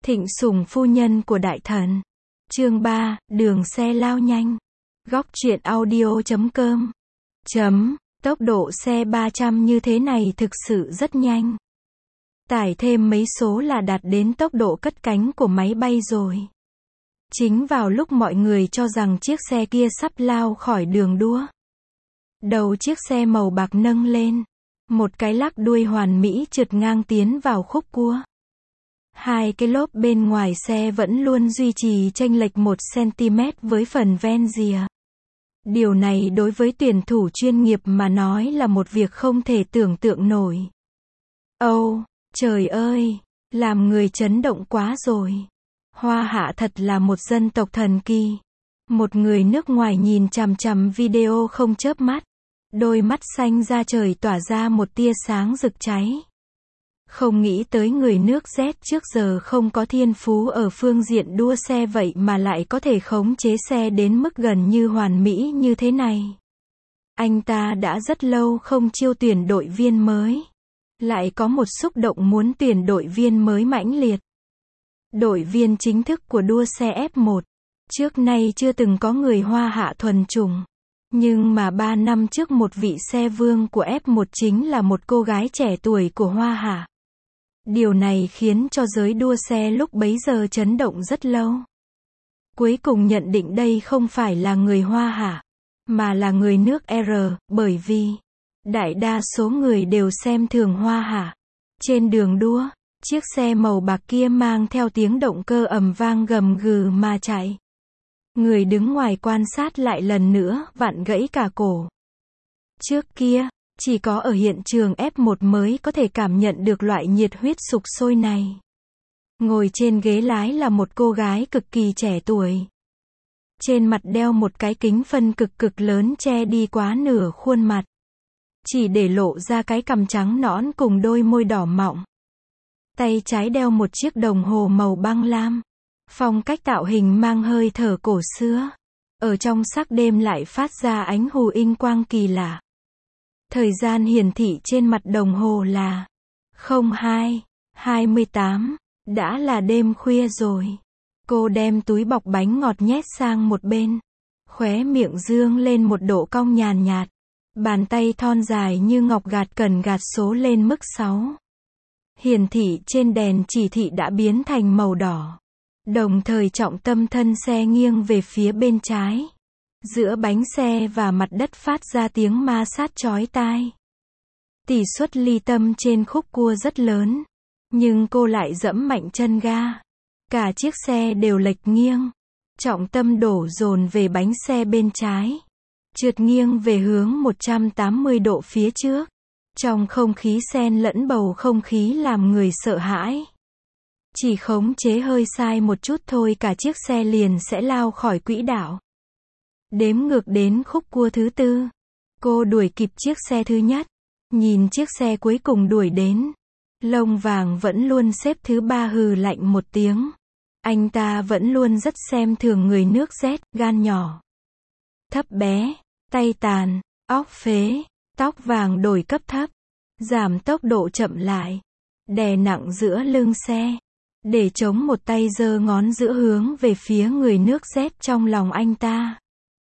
Thịnh sủng phu nhân của đại thần. Chương 3, đường xe lao nhanh. Góc truyện audio.com. Tốc độ xe 300 như thế này thực sự rất nhanh. Tải thêm mấy số là đạt đến tốc độ cất cánh của máy bay rồi. Chính vào lúc mọi người cho rằng chiếc xe kia sắp lao khỏi đường đua. Đầu chiếc xe màu bạc nâng lên. Một cái lắc đuôi hoàn mỹ trượt ngang tiến vào khúc cua. Hai cái lốp bên ngoài xe vẫn luôn duy trì chênh lệch 1 cm với phần ven rìa. Điều này đối với tuyển thủ chuyên nghiệp mà nói là một việc không thể tưởng tượng nổi. Âu, trời ơi, làm người chấn động quá rồi. Hoa Hạ thật là một dân tộc thần kỳ. Một người nước ngoài nhìn chằm chằm video không chớp mắt. Đôi mắt xanh da trời tỏa ra một tia sáng rực cháy. Không nghĩ tới người nước Z trước giờ không có thiên phú ở phương diện đua xe vậy mà lại có thể khống chế xe đến mức gần như hoàn mỹ như thế này. Anh ta đã rất lâu không chiêu tuyển đội viên mới. Lại có một xúc động muốn tuyển đội viên mới mãnh liệt. Đội viên chính thức của đua xe F1. Trước nay chưa từng có người Hoa Hạ thuần chủng. Nhưng mà 3 năm trước một vị xe vương của F1 chính là một cô gái trẻ tuổi của Hoa Hạ. Điều này khiến cho giới đua xe lúc bấy giờ chấn động rất lâu. Cuối cùng nhận định đây không phải là người Hoa Hạ, mà là người nước R, bởi vì đại đa số người đều xem thường Hoa Hạ. Trên đường đua, chiếc xe màu bạc kia mang theo tiếng động cơ ầm vang gầm gừ mà chạy. Người đứng ngoài quan sát lại lần nữa vặn gãy cả cổ. Trước kia, chỉ có ở hiện trường F1 mới có thể cảm nhận được loại nhiệt huyết sục sôi này. Ngồi trên ghế lái là một cô gái cực kỳ trẻ tuổi. Trên mặt đeo một cái kính phân cực lớn che đi quá nửa khuôn mặt. Chỉ để lộ ra cái cằm trắng nõn cùng đôi môi đỏ mọng. Tay trái đeo một chiếc đồng hồ màu băng lam. Phong cách tạo hình mang hơi thở cổ xưa. Ở trong sắc đêm lại phát ra ánh hù inh quang kỳ lạ. Thời gian hiển thị trên mặt đồng hồ là 02:28, đã là đêm khuya rồi. Cô đem túi bọc bánh ngọt nhét sang một bên. Khóe miệng dương lên một độ cong nhàn nhạt. Bàn tay thon dài như ngọc gạt cần gạt số lên mức 6. Hiển thị trên đèn chỉ thị đã biến thành màu đỏ. Đồng thời trọng tâm thân xe nghiêng về phía bên trái. Giữa bánh xe và mặt đất phát ra tiếng ma sát chói tai. Tỷ suất ly tâm trên khúc cua rất lớn. Nhưng cô lại giẫm mạnh chân ga. Cả chiếc xe đều lệch nghiêng. Trọng tâm đổ dồn về bánh xe bên trái. Trượt nghiêng về hướng 180 độ phía trước. Trong không khí xen lẫn bầu không khí làm người sợ hãi. Chỉ khống chế hơi sai một chút thôi cả chiếc xe liền sẽ lao khỏi quỹ đạo. Đếm ngược đến khúc cua thứ 4. Cô đuổi kịp chiếc xe thứ nhất. Nhìn chiếc xe cuối cùng đuổi đến. Lông vàng vẫn luôn xếp thứ 3 hừ lạnh một tiếng. Anh ta vẫn luôn rất xem thường người nước Z, gan nhỏ. Thấp bé, tay tàn, óc phế, tóc vàng đổi cấp thấp. Giảm tốc độ chậm lại. Đè nặng giữa lưng xe. Để chống một tay giơ ngón giữa hướng về phía người nước Z trong lòng anh ta.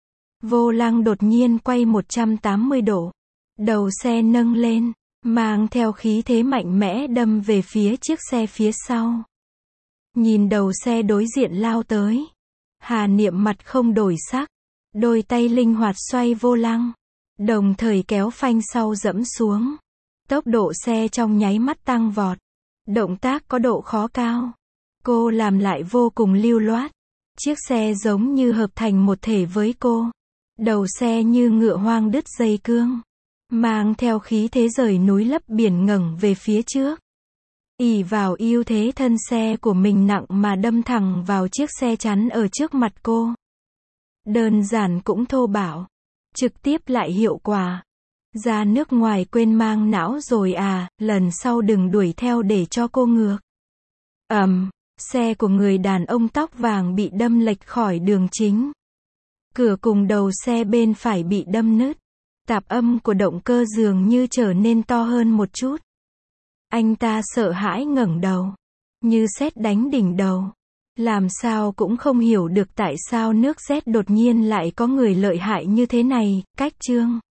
Vô lăng đột nhiên quay 180 độ. Đầu xe nâng lên, mang theo khí thế mạnh mẽ đâm về phía chiếc xe phía sau. Nhìn đầu xe đối diện lao tới. Hà Niệm mặt không đổi sắc. Đôi tay linh hoạt xoay vô lăng. Đồng thời kéo phanh sau dẫm xuống. Tốc độ xe trong nháy mắt tăng vọt. Động tác có độ khó cao. Cô làm lại vô cùng lưu loát. Chiếc xe giống như hợp thành một thể với cô. Đầu xe như ngựa hoang đứt dây cương. Mang theo khí thế rời núi lấp biển ngẩng về phía trước. Ỷ vào ưu thế thân xe của mình nặng mà đâm thẳng vào chiếc xe chắn ở trước mặt cô. Đơn giản cũng thô bạo. Trực tiếp lại hiệu quả. Ra nước ngoài quên mang não rồi à, lần sau đừng đuổi theo để cho cô ngược. Xe của người đàn ông tóc vàng bị đâm lệch khỏi đường chính. Cửa cùng đầu xe bên phải bị đâm nứt. Tạp âm của động cơ dường như trở nên to hơn một chút. Anh ta sợ hãi ngẩng đầu. Như sét đánh đỉnh đầu. Làm sao cũng không hiểu được tại sao nước Z đột nhiên lại có người lợi hại như thế này, cách chương.